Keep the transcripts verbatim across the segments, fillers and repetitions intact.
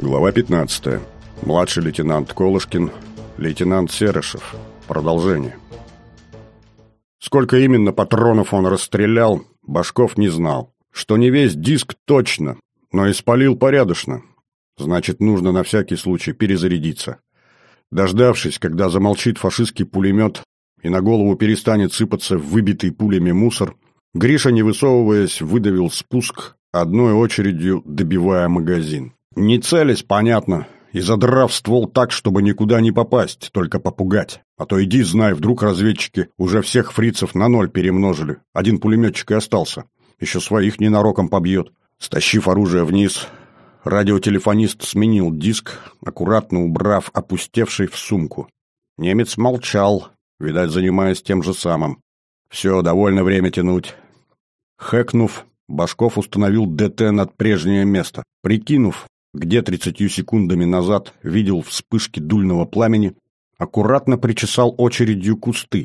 Глава пятнадцатая. Младший лейтенант Колышкин, лейтенант Серышев. Продолжение. Сколько именно патронов он расстрелял, Башков не знал. Что не весь диск точно, но испалил порядочно. Значит, нужно на всякий случай перезарядиться. Дождавшись, когда замолчит фашистский пулемет и на голову перестанет сыпаться выбитый пулями мусор, Гриша, не высовываясь, выдавил спуск, одной очередью добивая магазин. Не целясь, понятно, и задрав ствол так, чтобы никуда не попасть, только попугать. А то иди, знай, вдруг разведчики уже всех фрицев на ноль перемножили. Один пулеметчик и остался. Еще своих ненароком побьет. Стащив оружие вниз, радиотелефонист сменил диск, аккуратно убрав опустевший в сумку. Немец молчал, видать, занимаясь тем же самым. Все, довольно время тянуть. Хэкнув, Башков установил ДТ над прежнее место. Прикинув, где тридцатью секундами назад видел вспышки дульного пламени, аккуратно причесал очередью кусты.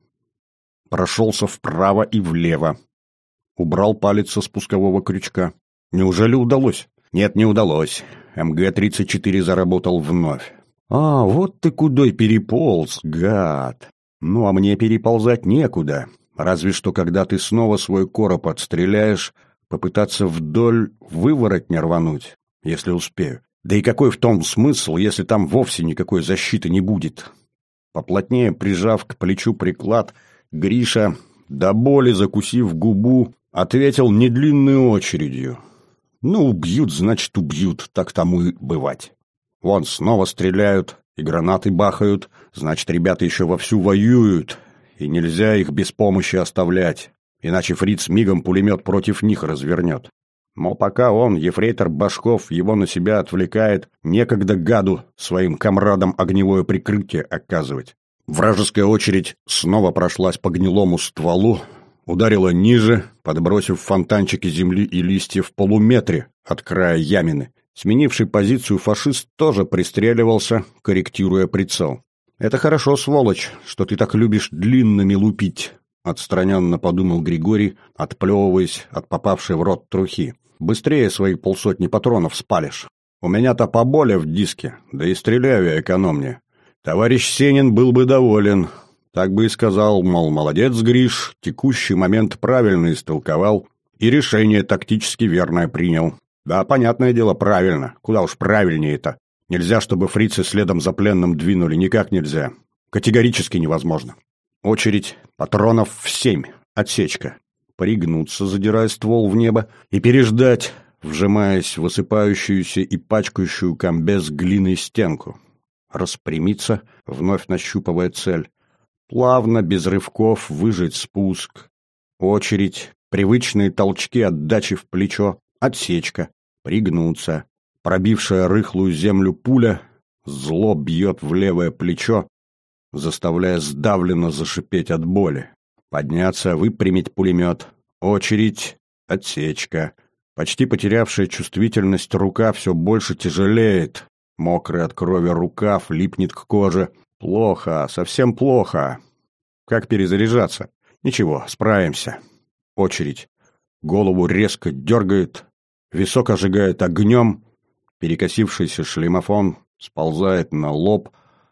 Прошелся вправо и влево. Убрал палец со спускового крючка. Неужели удалось? Нет, не удалось. эм гэ тридцать четыре заработал вновь. А, вот ты кудой переполз, гад. Ну, а мне переползать некуда. Разве что, когда ты снова свой короб отстреляешь, попытаться вдоль выворотня рвануть. Если успею. Да и какой в том смысл, если там вовсе никакой защиты не будет? Поплотнее прижав к плечу приклад, Гриша, до боли закусив губу, ответил недлинной очередью. Ну, убьют, значит, убьют, так тому и бывать. Вон, снова стреляют, и гранаты бахают, значит, ребята еще вовсю воюют, и нельзя их без помощи оставлять, иначе фриц мигом пулемет против них развернет. Но пока он, ефрейтор Башков, его на себя отвлекает, некогда гаду своим комрадам огневое прикрытие оказывать. Вражеская очередь снова прошлась по гнилому стволу, ударила ниже, подбросив фонтанчики земли и листьев в полуметре от края ямины. Сменивший позицию фашист тоже пристреливался, корректируя прицел. «Это хорошо, сволочь, что ты так любишь длинными лупить», — отстраненно подумал Григорий, отплевываясь от попавшей в рот трухи. «Быстрее свои полсотни патронов спалишь. У меня-то поболее в диске, да и стреляю я экономнее. Товарищ Сенин был бы доволен. Так бы и сказал, мол, молодец, Гриш, текущий момент правильно истолковал и решение тактически верное принял. Да, понятное дело, правильно. Куда уж правильнее-то. Нельзя, чтобы фрицы следом за пленным двинули, никак нельзя. Категорически невозможно. Очередь патронов в семь. Отсечка. Пригнуться, задирая ствол в небо, и переждать, вжимаясь в высыпающуюся и пачкающую комбез глиной стенку. Распрямиться, вновь нащупывая цель. Плавно, без рывков, выжать спуск. Очередь, привычные толчки отдачи в плечо, отсечка, пригнуться. Пробившая рыхлую землю пуля зло бьет в левое плечо, заставляя сдавленно зашипеть от боли. Подняться, выпрямить пулемет. Очередь, отсечка. Почти потерявшая чувствительность рука все больше тяжелеет. Мокрый от крови рукав липнет к коже. Плохо, совсем плохо. Как перезаряжаться? Ничего, справимся. Очередь. Голову резко дергает. Висок ожигает огнем. Перекосившийся шлемофон сползает на лоб.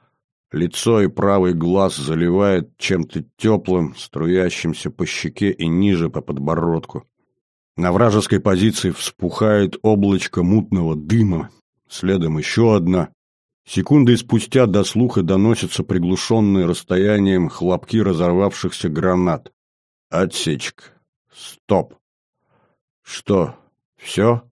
Лицо и правый глаз заливает чем-то теплым, струящимся по щеке и ниже по подбородку. На вражеской позиции вспухает облачко мутного дыма, следом еще одна. Секунды спустя до слуха доносятся приглушенные расстоянием хлопки разорвавшихся гранат. Отсечка. Стоп. Что, все?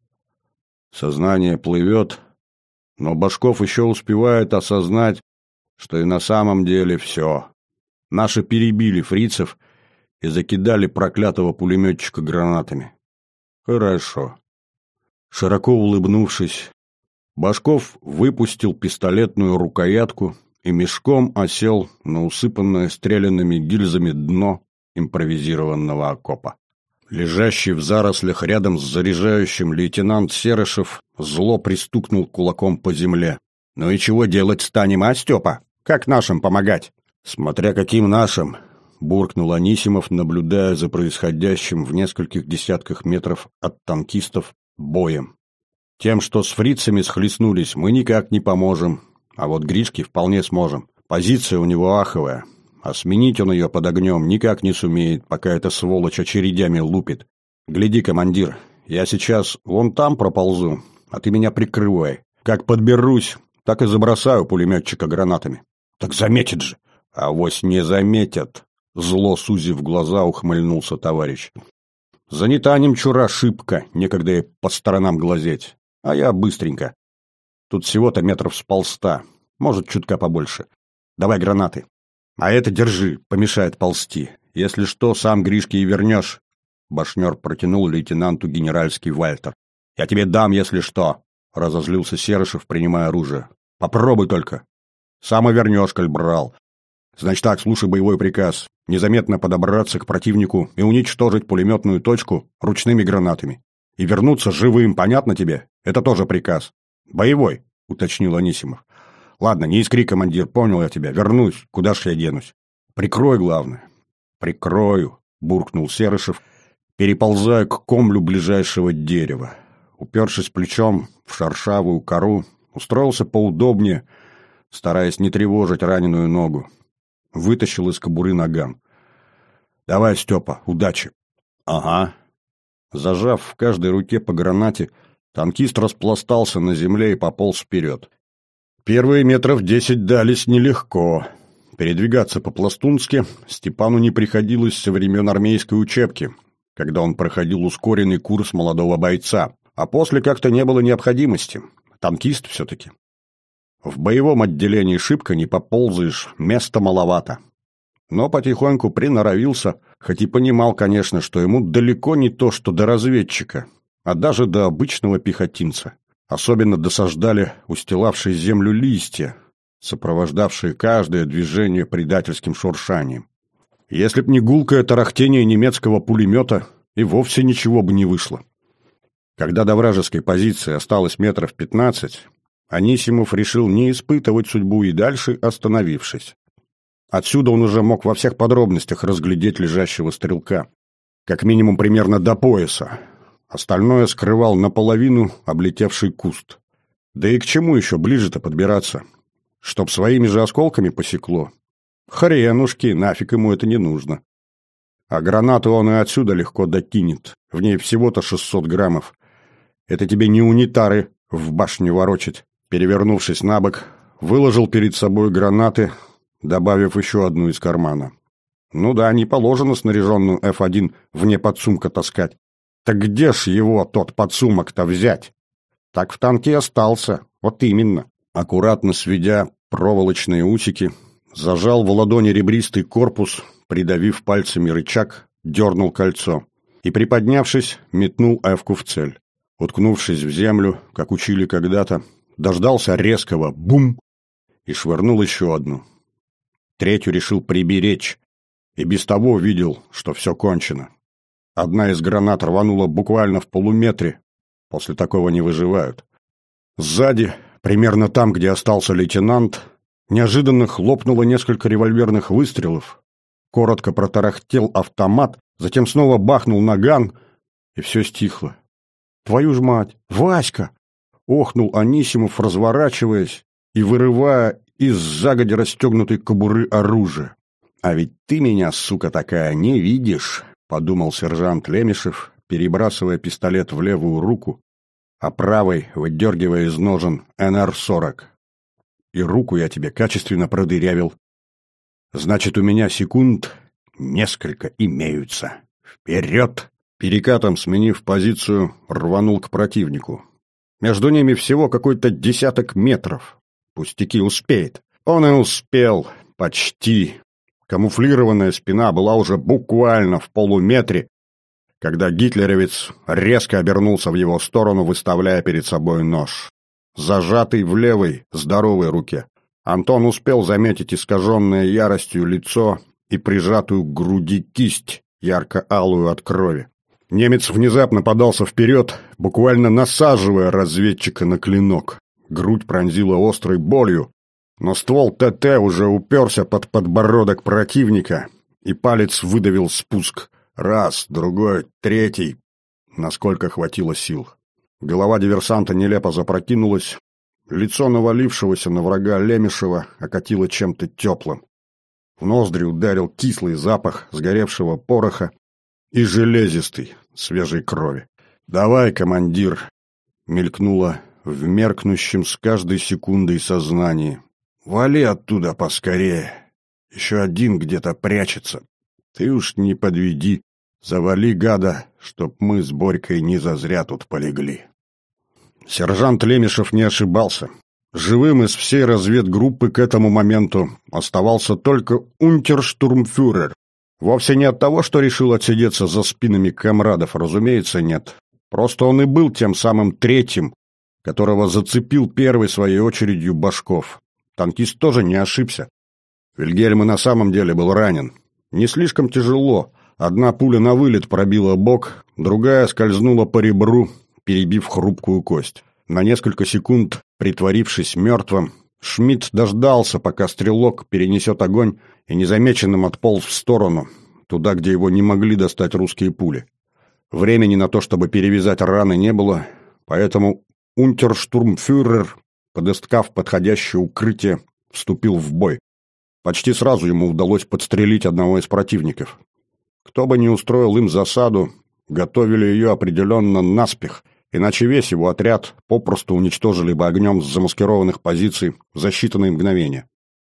Сознание плывет, но Башков еще успевает осознать, что и на самом деле все. Наши перебили фрицев и закидали проклятого пулеметчика гранатами. Хорошо. Широко улыбнувшись, Башков выпустил пистолетную рукоятку и мешком осел на усыпанное стрелянными гильзами дно импровизированного окопа. Лежащий в зарослях рядом с заряжающим лейтенант Серышев зло пристукнул кулаком по земле. «Ну и чего делать станем, а, Степа? Как нашим помогать?» «Смотря каким нашим», — буркнул Анисимов, наблюдая за происходящим в нескольких десятках метров от танкистов боем. Тем, что с фрицами схлестнулись, мы никак не поможем. А вот Гришке вполне сможем. Позиция у него аховая. А сменить он ее под огнем никак не сумеет, пока эта сволочь очередями лупит. Гляди, командир, я сейчас вон там проползу, а ты меня прикрывай. Как подберусь, так и забросаю пулеметчика гранатами. Так заметит же. Авось не заметят. Зло сузив глаза, ухмыльнулся товарищ. Занята немчура шибко, некогда и по сторонам глазеть. А я быстренько. Тут всего-то метров с полста, может, чутка побольше. Давай гранаты. А это держи, помешает ползти. Если что, сам Гришке и вернешь. Башнер протянул лейтенанту генеральский вальтер. Я тебе дам, если что. Разозлился Серышев, принимая оружие. Попробуй только. Сам и вернешь, коль брал. Значит так, слушай боевой приказ. Незаметно подобраться к противнику и уничтожить пулеметную точку ручными гранатами. И вернуться живым, понятно тебе? Это тоже приказ. Боевой, уточнил Анисимов. Ладно, не искри, командир, понял я тебя. Вернусь, куда ж я денусь? Прикрой, главное. Прикрою, буркнул Серышев, переползая к комлю ближайшего дерева. Упершись плечом в шершавую кору, устроился поудобнее, стараясь не тревожить раненую ногу. Вытащил из кобуры наган. «Давай, Степа, удачи!» «Ага». Зажав в каждой руке по гранате, танкист распластался на земле и пополз вперед. Первые метров десять дались нелегко. Передвигаться по-пластунски Степану не приходилось со времен армейской учебки, когда он проходил ускоренный курс молодого бойца, а после как-то не было необходимости. Танкист все-таки. В боевом отделении шибко не поползаешь, места маловато. Но потихоньку приноровился, хоть и понимал, конечно, что ему далеко не то, что до разведчика, а даже до обычного пехотинца. Особенно досаждали устилавшие землю листья, сопровождавшие каждое движение предательским шуршанием. Если б не гулкое тарахтение немецкого пулемета, и вовсе ничего бы не вышло. Когда до вражеской позиции осталось метров пятнадцать, Анисимов решил не испытывать судьбу и дальше, остановившись. Отсюда он уже мог во всех подробностях разглядеть лежащего стрелка. Как минимум примерно до пояса. Остальное скрывал наполовину облетевший куст. Да и к чему еще ближе-то подбираться? Чтоб своими же осколками посекло? Хренушки, нафиг ему это не нужно. А гранату он и отсюда легко докинет. В ней всего-то шестьсот граммов. Это тебе не унитары в башню ворочать. Перевернувшись на бок, выложил перед собой гранаты, добавив еще одну из кармана. Ну да, не положено снаряженную эф один вне подсумка таскать. Так где ж его, тот подсумок-то, взять? Так в танке остался, вот именно. Аккуратно сведя проволочные усики, зажал в ладони ребристый корпус, придавив пальцами рычаг, дернул кольцо и, приподнявшись, метнул эвку в цель. Уткнувшись в землю, как учили когда-то, дождался резкого «бум» и швырнул еще одну. Третью решил приберечь, и без того видел, что все кончено. Одна из гранат рванула буквально в полуметре, после такого не выживают. Сзади, примерно там, где остался лейтенант, неожиданно хлопнуло несколько револьверных выстрелов, коротко протарахтел автомат, затем снова бахнул наган, и все стихло. «Твою ж мать! Васька!» — охнул Анисимов, разворачиваясь и вырывая из загодя расстегнутой кобуры оружие. «А ведь ты меня, сука такая, не видишь!» — подумал сержант Лемешев, перебрасывая пистолет в левую руку, а правой выдергивая из ножен эн эр сорок. «И руку я тебе качественно продырявил. Значит, у меня секунд несколько имеются. Вперед!» Перекатом сменив позицию, рванул к противнику. Между ними всего какой-то десяток метров. Пустяки, успеет. Он и успел. Почти. Камуфлированная спина была уже буквально в полуметре, когда гитлеровец резко обернулся в его сторону, выставляя перед собой нож. Зажатый в левой, здоровой руке. Антон успел заметить искаженное яростью лицо и прижатую к груди кисть, ярко-алую от крови. Немец внезапно подался вперед, буквально насаживая разведчика на клинок. Грудь пронзила острой болью, но ствол ТТ уже уперся под подбородок противника, и палец выдавил спуск. Раз, другой, третий, насколько хватило сил. Голова диверсанта нелепо запрокинулась, лицо навалившегося на врага Лемешева окатило чем-то теплым. В ноздри ударил кислый запах сгоревшего пороха и железистый, свежей крови. «Давай, командир!» — мелькнуло в меркнущем с каждой секундой сознании. «Вали оттуда поскорее! Еще один где-то прячется. Ты уж не подведи, завали, гада, чтоб мы с Борькой не зазря тут полегли». Сержант Лемешев не ошибался. Живым из всей разведгруппы к этому моменту оставался только унтерштурмфюрер. Вовсе не от того, что решил отсидеться за спинами комрадов, разумеется, нет. Просто он и был тем самым третьим, которого зацепил первой своей очередью Башков. Танкист тоже не ошибся. Вильгельм и на самом деле был ранен. Не слишком тяжело. Одна пуля на вылет пробила бок, другая скользнула по ребру, перебив хрупкую кость. На несколько секунд, притворившись мертвым, Шмидт дождался, пока стрелок перенесет огонь, и незамеченным отполз в сторону, туда, где его не могли достать русские пули. Времени на то, чтобы перевязать раны, не было, поэтому унтерштурмфюрер, подыскав подходящее укрытие, вступил в бой. Почти сразу ему удалось подстрелить одного из противников. Кто бы ни устроил им засаду, готовили ее определенно наспех, иначе весь его отряд попросту уничтожили бы огнем с замаскированных позиций за считанные мгновения.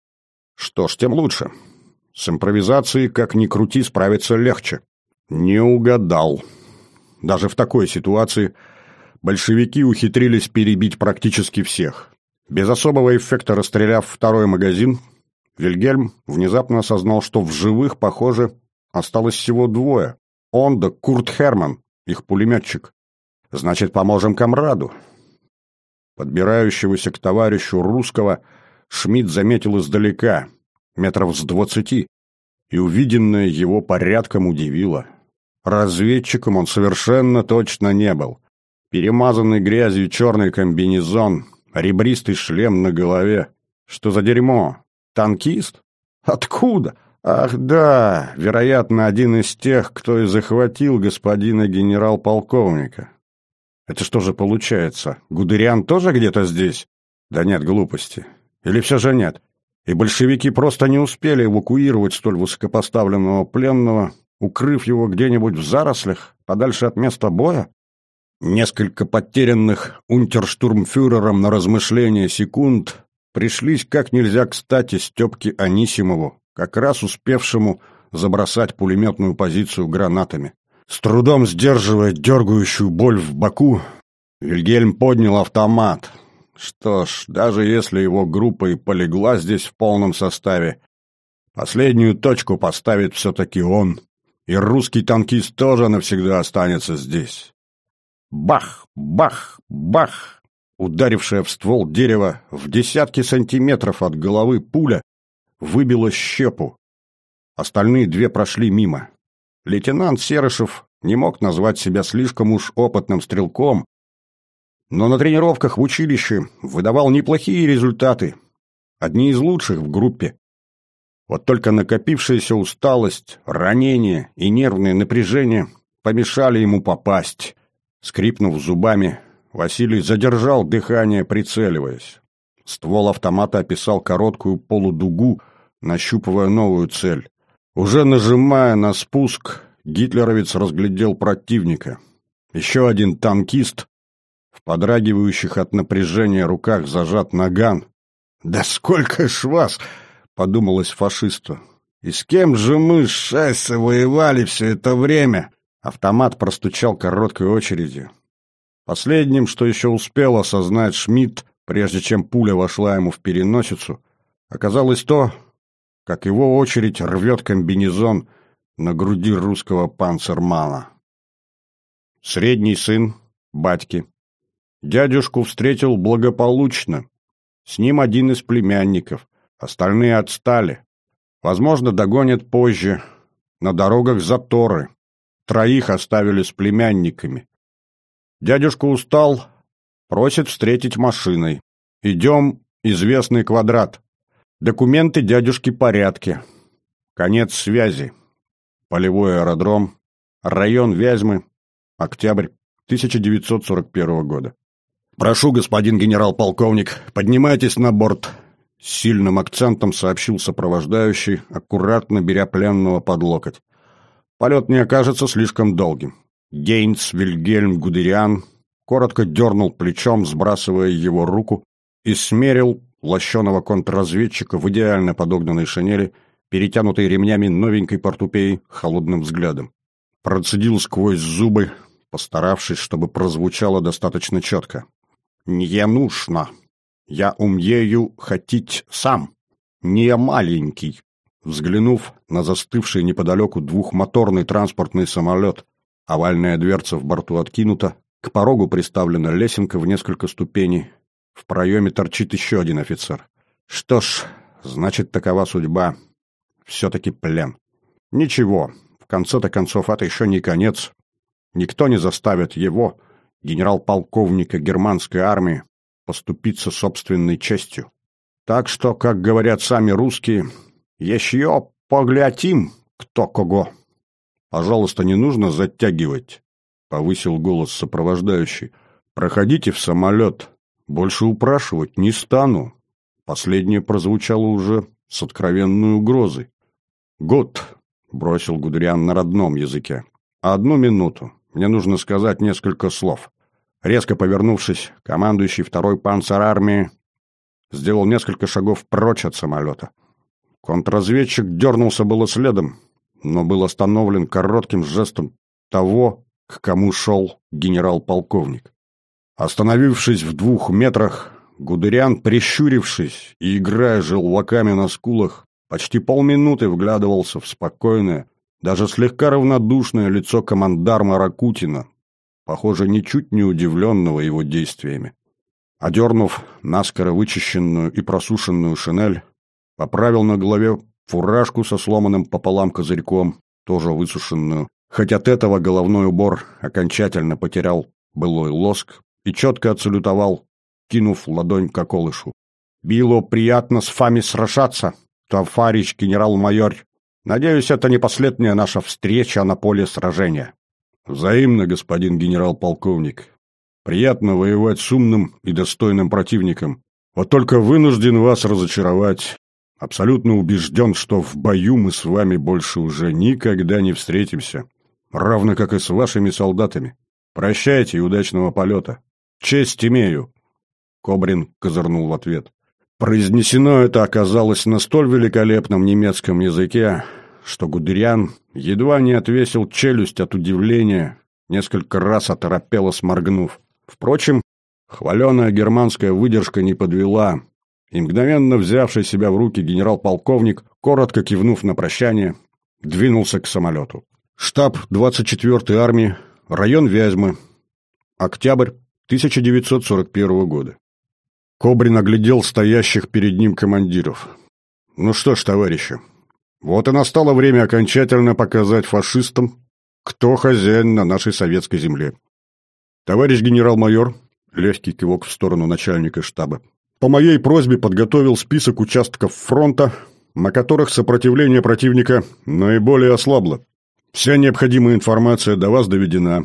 Что ж, тем лучше. С импровизацией, как ни крути, справиться легче. Не угадал. Даже в такой ситуации большевики ухитрились перебить практически всех. Без особого эффекта расстреляв второй магазин, Вильгельм внезапно осознал, что в живых, похоже, осталось всего двое. Он да Курт Херман, их пулеметчик. Значит, поможем комраду. Подбирающегося к товарищу русского Шмидт заметил издалека, метров с двадцати, и увиденное его порядком удивило. Разведчиком он совершенно точно не был. Перемазанный грязью черный комбинезон, ребристый шлем на голове. Что за дерьмо? Танкист? Откуда? Ах да, вероятно, один из тех, кто и захватил господина генерал-полковника. Это что же получается? Гудериан тоже где-то здесь? Да нет, глупости. Или все же нет? И большевики просто не успели эвакуировать столь высокопоставленного пленного, укрыв его где-нибудь в зарослях, подальше от места боя? Несколько потерянных унтерштурмфюрером на размышления секунд пришлись как нельзя кстати Степке Анисимову, как раз успевшему забросать пулеметную позицию гранатами. С трудом сдерживая дергающую боль в боку, Вильгельм поднял автомат. Что ж, даже если его группа и полегла здесь в полном составе, последнюю точку поставит все-таки он, и русский танкист тоже навсегда останется здесь. Бах! Бах! Бах! Ударившая в ствол дерева в десятки сантиметров от головы пуля выбила щепу. Остальные две прошли мимо. Лейтенант Серышев не мог назвать себя слишком уж опытным стрелком, но на тренировках в училище выдавал неплохие результаты, одни из лучших в группе. Вот только накопившаяся усталость, ранение и нервное напряжение помешали ему попасть. Скрипнув зубами, Василий задержал дыхание, прицеливаясь. Ствол автомата описал короткую полудугу, нащупывая новую цель. Уже нажимая на спуск, гитлеровец разглядел противника. Еще один танкист, в подрагивающих от напряжения руках зажат наган. «Да сколько ж вас!» — подумалось фашисту. «И с кем же мы, шайсы, воевали все это время?» Автомат простучал короткой очередью. Последним, что еще успел осознать Шмидт, прежде чем пуля вошла ему в переносицу, оказалось то, как его очередь рвет комбинезон на груди русского панцермана. Средний сын батьки. Дядюшку встретил благополучно. С ним один из племянников. Остальные отстали. Возможно, догонят позже. На дорогах заторы. Троих оставили с племянниками. Дядюшка устал, просит встретить машиной. Идем, известный квадрат. Документы дядюшки в порядке. Конец связи. Полевой аэродром. Район Вязьмы. Октябрь тысяча девятьсот сорок первого года. «Прошу, господин генерал-полковник, поднимайтесь на борт», — с сильным акцентом сообщил сопровождающий, аккуратно беря пленного под локоть. «Полет не окажется слишком долгим». Гейнц Вильгельм Гудериан коротко дернул плечом, сбрасывая его руку, и смерил лощеного контрразведчика в идеально подогнанной шинели, перетянутой ремнями новенькой портупеи, холодным взглядом. Процедил сквозь зубы, постаравшись, чтобы прозвучало достаточно четко. «Не нужно. Я умею хотеть сам. Не маленький». Взглянув на застывший неподалеку двухмоторный транспортный самолет, овальная дверца в борту откинута, к порогу приставлена лесенка в несколько ступеней, в проеме торчит еще один офицер. Что ж, значит, такова судьба. Все-таки плен. Ничего, в конце-то концов, это еще не конец. Никто не заставит его, генерал-полковника германской армии, поступиться собственной честью. Так что, как говорят сами русские, еще поглядим, кто кого. «Пожалуйста, не нужно затягивать», — повысил голос сопровождающий. «Проходите в самолет. Больше упрашивать не стану». Последнее прозвучало уже с откровенной угрозой. «Гуд», — бросил Гудериан на родном языке. «Одну минуту. Мне нужно сказать несколько слов». Резко повернувшись, командующий второй панцерармии сделал несколько шагов прочь от самолета. Контрразведчик дернулся было следом, но был остановлен коротким жестом того, к кому шел генерал-полковник. Остановившись в двух метрах, Гудериан, прищурившись и играя желваками на скулах, почти полминуты вглядывался в спокойное, даже слегка равнодушное лицо командарма Ракутина, похоже, ничуть не удивленного его действиями. Одернув наскоро вычищенную и просушенную шинель, поправил на голове фуражку со сломанным пополам козырьком, тоже высушенную, хоть от этого головной убор окончательно потерял былой лоск, и четко отсалютовал, кинув ладонь к околышу. «Било приятно с вами сражаться, товарищ генерал-майор. Надеюсь, это не последняя наша встреча на поле сражения». «Взаимно, господин генерал-полковник. Приятно воевать с умным и достойным противником. Вот только вынужден вас разочаровать. Абсолютно убежден, что в бою мы с вами больше уже никогда не встретимся. Равно как и с вашими солдатами. Прощайте и удачного полета. Честь имею». Кобрин козырнул в ответ. Произнесено это оказалось на столь великолепном немецком языке, что Гудериан едва не отвесил челюсть от удивления, несколько раз оторопело сморгнув. Впрочем, хваленая германская выдержка не подвела, и мгновенно взявший себя в руки генерал-полковник, коротко кивнув на прощание, двинулся к самолету. Штаб двадцать четвёртой армии, район Вязьмы. Октябрь тысяча девятьсот сорок первого года. Кобрин оглядел стоящих перед ним командиров. «Ну что ж, товарищи, вот и настало время окончательно показать фашистам, кто хозяин на нашей советской земле. Товарищ генерал-майор», легкий кивок в сторону начальника штаба, «по моей просьбе подготовил список участков фронта, на которых сопротивление противника наиболее ослабло. Вся необходимая информация до вас доведена.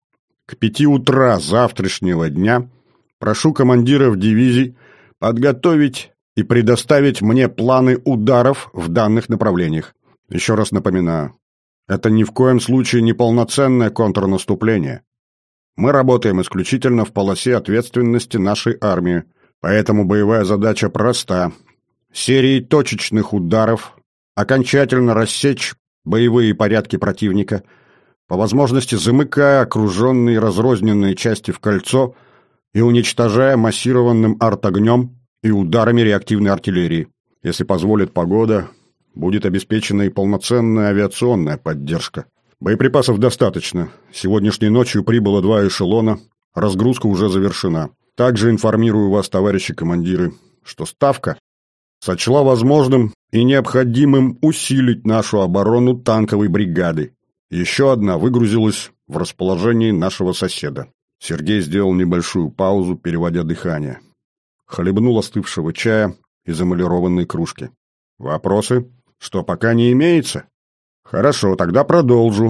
К пяти утра завтрашнего дня прошу командиров дивизий подготовить и предоставить мне планы ударов в данных направлениях. Еще раз напоминаю, это ни в коем случае не полноценное контрнаступление. Мы работаем исключительно в полосе ответственности нашей армии, поэтому боевая задача проста. Серией точечных ударов окончательно рассечь боевые порядки противника, по возможности замыкая окруженные и разрозненные части в кольцо и уничтожая массированным артогнем и ударами реактивной артиллерии. Если позволит погода, будет обеспечена и полноценная авиационная поддержка. Боеприпасов достаточно. Сегодняшней ночью прибыло два эшелона, разгрузка уже завершена. Также информирую вас, товарищи командиры, что Ставка сочла возможным и необходимым усилить нашу оборону танковой бригады. Еще одна выгрузилась в расположении нашего соседа. Сергей сделал небольшую паузу, переводя дыхание. Хлебнул остывшего чая из эмалированной кружки. «Вопросы? Что, пока не имеется?» «Хорошо, тогда продолжу.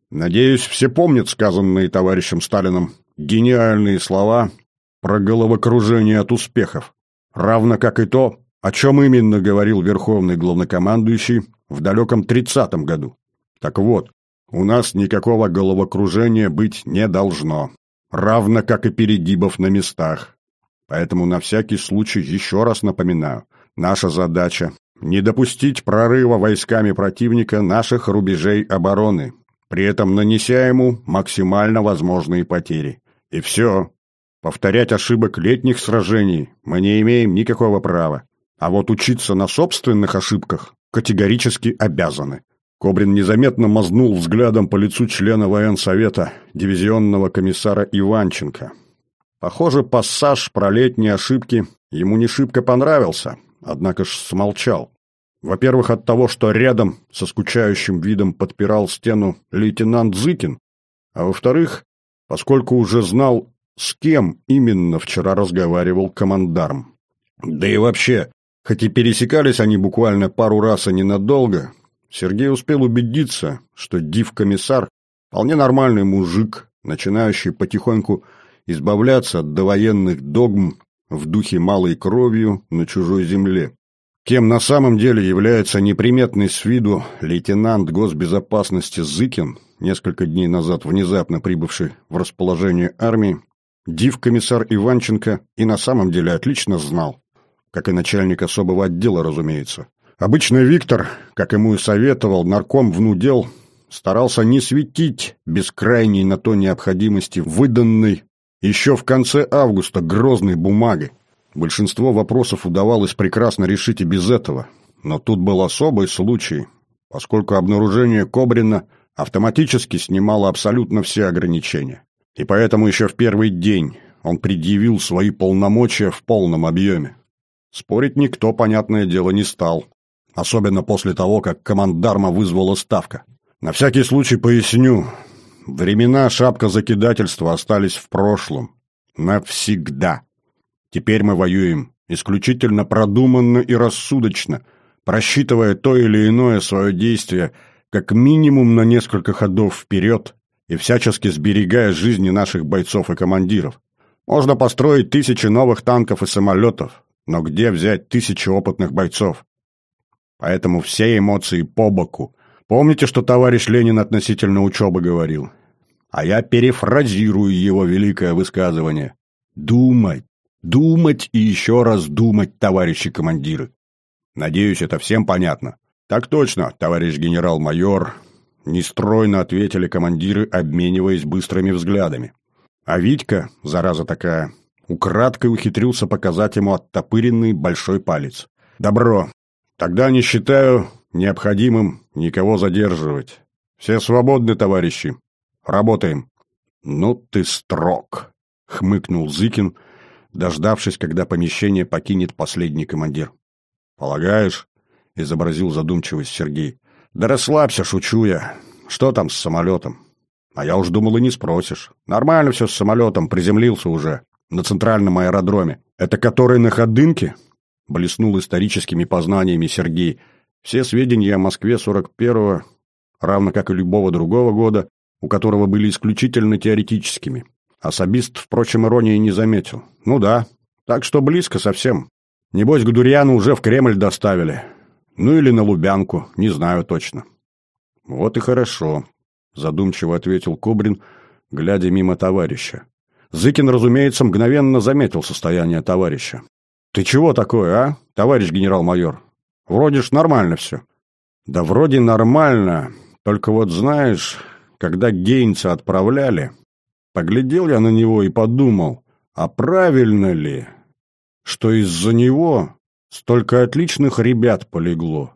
Надеюсь, все помнят сказанные товарищем Сталиным гениальные слова про головокружение от успехов, равно как и то, о чем именно говорил Верховный Главнокомандующий в далеком тридцатом году. Так вот, у нас никакого головокружения быть не должно, равно как и перегибов на местах. Поэтому на всякий случай еще раз напоминаю, наша задача – не допустить прорыва войсками противника наших рубежей обороны, при этом нанеся ему максимально возможные потери. И все. Повторять ошибок летних сражений мы не имеем никакого права. А вот учиться на собственных ошибках категорически обязаны. Кобрин незаметно мазнул взглядом по лицу члена военсовета, дивизионного комиссара Иванченко. Похоже, пассаж про летние ошибки ему не шибко понравился, однако ж смолчал. Во-первых, от того, что рядом со скучающим видом подпирал стену лейтенант Зыкин, а во-вторых, поскольку уже знал, с кем именно вчера разговаривал командарм. Да и вообще, хоть и пересекались они буквально пару раз и ненадолго, Сергей успел убедиться, что див-комиссар вполне нормальный мужик, начинающий потихоньку избавляться от довоенных догм в духе малой кровью на чужой земле. Кем на самом деле является неприметный с виду лейтенант госбезопасности Зыкин, несколько дней назад внезапно прибывший в расположение армии, див-комиссар Иванченко и на самом деле отлично знал, как и начальник особого отдела, разумеется. Обычно Виктор, как ему и советовал нарком внудел, старался не светить без крайней на то необходимости выданной еще в конце августа грозной бумаги. Большинство вопросов удавалось прекрасно решить и без этого, но тут был особый случай, поскольку обнаружение Кобрина автоматически снимало абсолютно все ограничения. И поэтому еще в первый день он предъявил свои полномочия в полном объеме. Спорить никто, понятное дело, не стал. Особенно после того, как командарма вызвала ставка. На всякий случай поясню. Времена шапкозакидательства остались в прошлом. Навсегда. Теперь мы воюем исключительно продуманно и рассудочно, просчитывая то или иное свое действие как минимум на несколько ходов вперед и всячески сберегая жизни наших бойцов и командиров. Можно построить тысячи новых танков и самолетов, но где взять тысячи опытных бойцов? Поэтому все эмоции по боку. Помните, что товарищ Ленин относительно учебы говорил? А я перефразирую его великое высказывание. Думать, думать и еще раз думать, товарищи командиры. Надеюсь, это всем понятно. Так точно, товарищ генерал-майор, нестройно ответили командиры, обмениваясь быстрыми взглядами. А Витька, зараза такая, украдкой ухитрился показать ему оттопыренный большой палец. Добро. Тогда не считаю необходимым никого задерживать. Все свободны, товарищи. Работаем. Ну ты строг, хмыкнул Зыкин, дождавшись, когда помещение покинет последний командир. Полагаешь? Изобразил задумчивость Сергей. Да расслабься, шучу я. Что там с самолетом? А я уж думал, и не спросишь. Нормально все с самолетом, приземлился уже. На центральном аэродроме. Это который на Ходынке? Блеснул историческими познаниями Сергей. Все сведения о Москве сорок первого, равно как и любого другого года, у которого были исключительно теоретическими. Особист, впрочем, иронии не заметил. Ну да, так что близко совсем. Небось, Гудериана уже в Кремль доставили. Ну или на Лубянку, не знаю точно. Вот и хорошо, задумчиво ответил Кобрин, глядя мимо товарища. Зыкин, разумеется, мгновенно заметил состояние товарища. «Ты чего такое, а, товарищ генерал-майор? Вроде ж нормально все». «Да вроде нормально, только вот знаешь, когда Гейнца отправляли, поглядел я на него и подумал, а правильно ли, что из-за него столько отличных ребят полегло?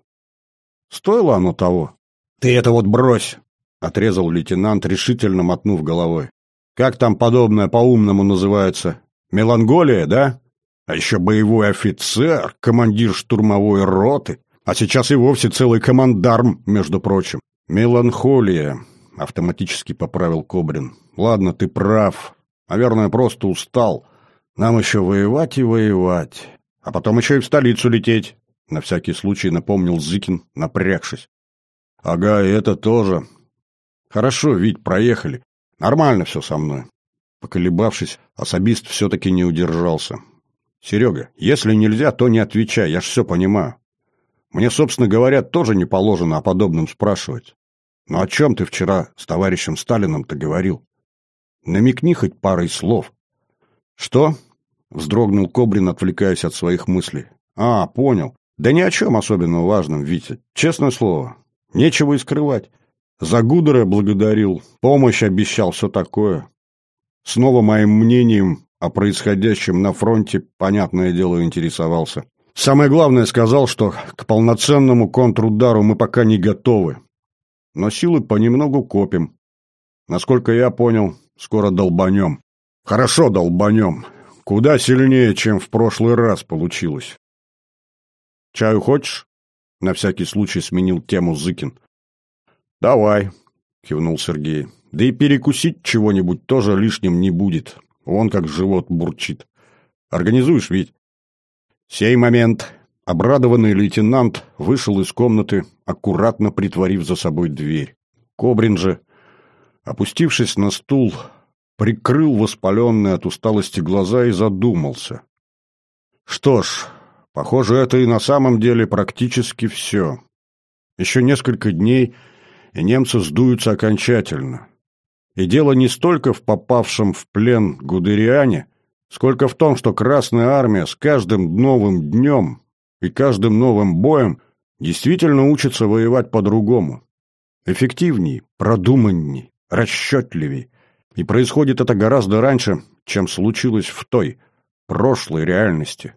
Стоило оно того?» «Ты это вот брось!» — отрезал лейтенант, решительно мотнув головой. «Как там подобное по-умному называется? Меланхолия, да? А еще боевой офицер, командир штурмовой роты, а сейчас и вовсе целый командарм, между прочим. Меланхолия», — автоматически поправил Кобрин. «Ладно, ты прав. Наверное, просто устал. Нам еще воевать и воевать. А потом еще и в столицу лететь», — на всякий случай напомнил Зыкин, напрягшись. «Ага, и это тоже. Хорошо, Вить, проехали. Нормально все со мной. Поколебавшись, особист все-таки не удержался. Серега, если нельзя, то не отвечай, я ж все понимаю. Мне, собственно говоря, тоже не положено о подобном спрашивать. Но о чем ты вчера с товарищем Сталиным-то говорил? Намекни хоть парой слов. Что? Вздрогнул Кобрин, отвлекаясь от своих мыслей. А, понял. Да ни о чем особенно важном, Витя. Честное слово. Нечего и скрывать. За Гудера благодарил, помощь обещал, все такое. Снова моим мнением о происходящем на фронте, понятное дело, интересовался. Самое главное, сказал, что к полноценному контрудару мы пока не готовы. Но силы понемногу копим. Насколько я понял, скоро долбанем. Хорошо долбанем. Куда сильнее, чем в прошлый раз получилось. Чаю хочешь? На всякий случай сменил тему Зыкин. Давай, кивнул Сергей. Да и перекусить чего-нибудь тоже лишним не будет. Вон как живот бурчит. Организуешь, Вить? Сей момент. Обрадованный лейтенант вышел из комнаты, аккуратно притворив за собой дверь. Кобрин же, опустившись на стул, прикрыл воспаленные от усталости глаза и задумался. Что ж, похоже, это и на самом деле практически все. Еще несколько дней, и немцы сдуются окончательно. И дело не столько в попавшем в плен Гудериане, сколько в том, что Красная Армия с каждым новым днем и каждым новым боем действительно учится воевать по-другому. Эффективней, продуманней, расчетливей. И происходит это гораздо раньше, чем случилось в той, прошлой реальности.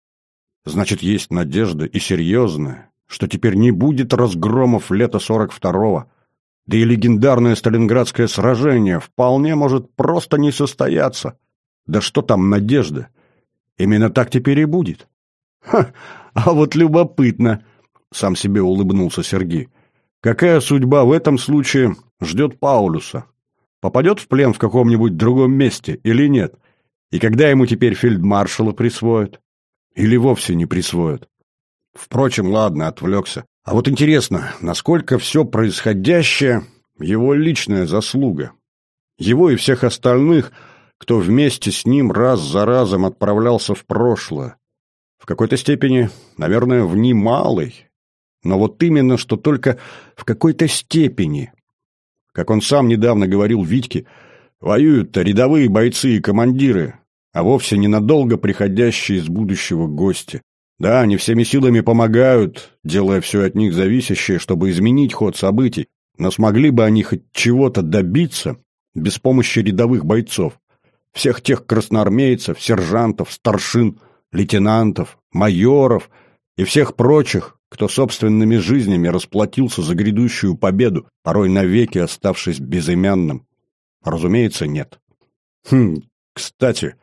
Значит, есть надежда и серьезная, что теперь не будет разгромов лета сорок второго, да и легендарное Сталинградское сражение вполне может просто не состояться. Да что там надежда? Именно так теперь и будет. Ха, а вот любопытно, сам себе улыбнулся Сергей. Какая судьба в этом случае ждет Паулюса? Попадет в плен в каком-нибудь другом месте или нет? И когда ему теперь фельдмаршала присвоят? Или вовсе не присвоят? Впрочем, ладно, отвлекся. А вот интересно, насколько все происходящее — его личная заслуга? Его и всех остальных, кто вместе с ним раз за разом отправлялся в прошлое. В какой-то степени, наверное, в немалой. Но вот именно, что только в какой-то степени. Как он сам недавно говорил Витьке, воюют-то рядовые бойцы и командиры, а вовсе ненадолго приходящие из будущего гости. Да, они всеми силами помогают, делая все от них зависящее, чтобы изменить ход событий, но смогли бы они хоть чего-то добиться без помощи рядовых бойцов, всех тех красноармейцев, сержантов, старшин, лейтенантов, майоров и всех прочих, кто собственными жизнями расплатился за грядущую победу, порой навеки оставшись безымянным? Разумеется, нет. Хм, кстати...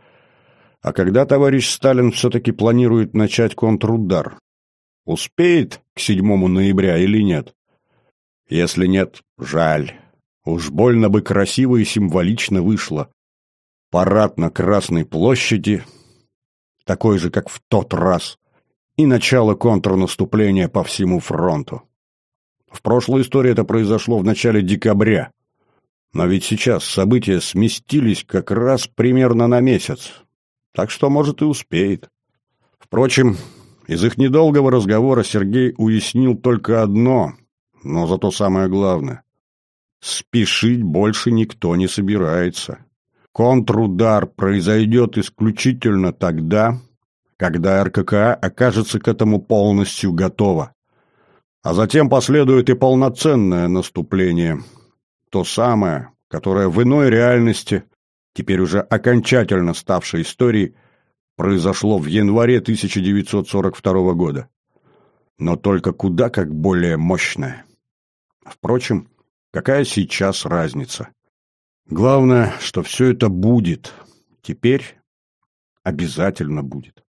А когда товарищ Сталин все-таки планирует начать контрудар? Успеет к седьмому ноября или нет? Если нет, жаль. Уж больно бы красиво и символично вышло. Парад на Красной площади, такой же, как в тот раз, и начало контрнаступления по всему фронту. В прошлой истории это произошло в начале декабря. Но ведь сейчас события сместились как раз примерно на месяц. Так что, может, и успеет. Впрочем, из их недолгого разговора Сергей уяснил только одно, но зато самое главное. Спешить больше никто не собирается. Контрудар произойдет исключительно тогда, когда эр ка ка а окажется к этому полностью готова. А затем последует и полноценное наступление. То самое, которое в иной реальности, теперь уже окончательно ставшей историей, произошло в январе тысяча девятьсот сорок второго года. Но только куда как более мощное. Впрочем, какая сейчас разница? Главное, что все это будет. Теперь обязательно будет.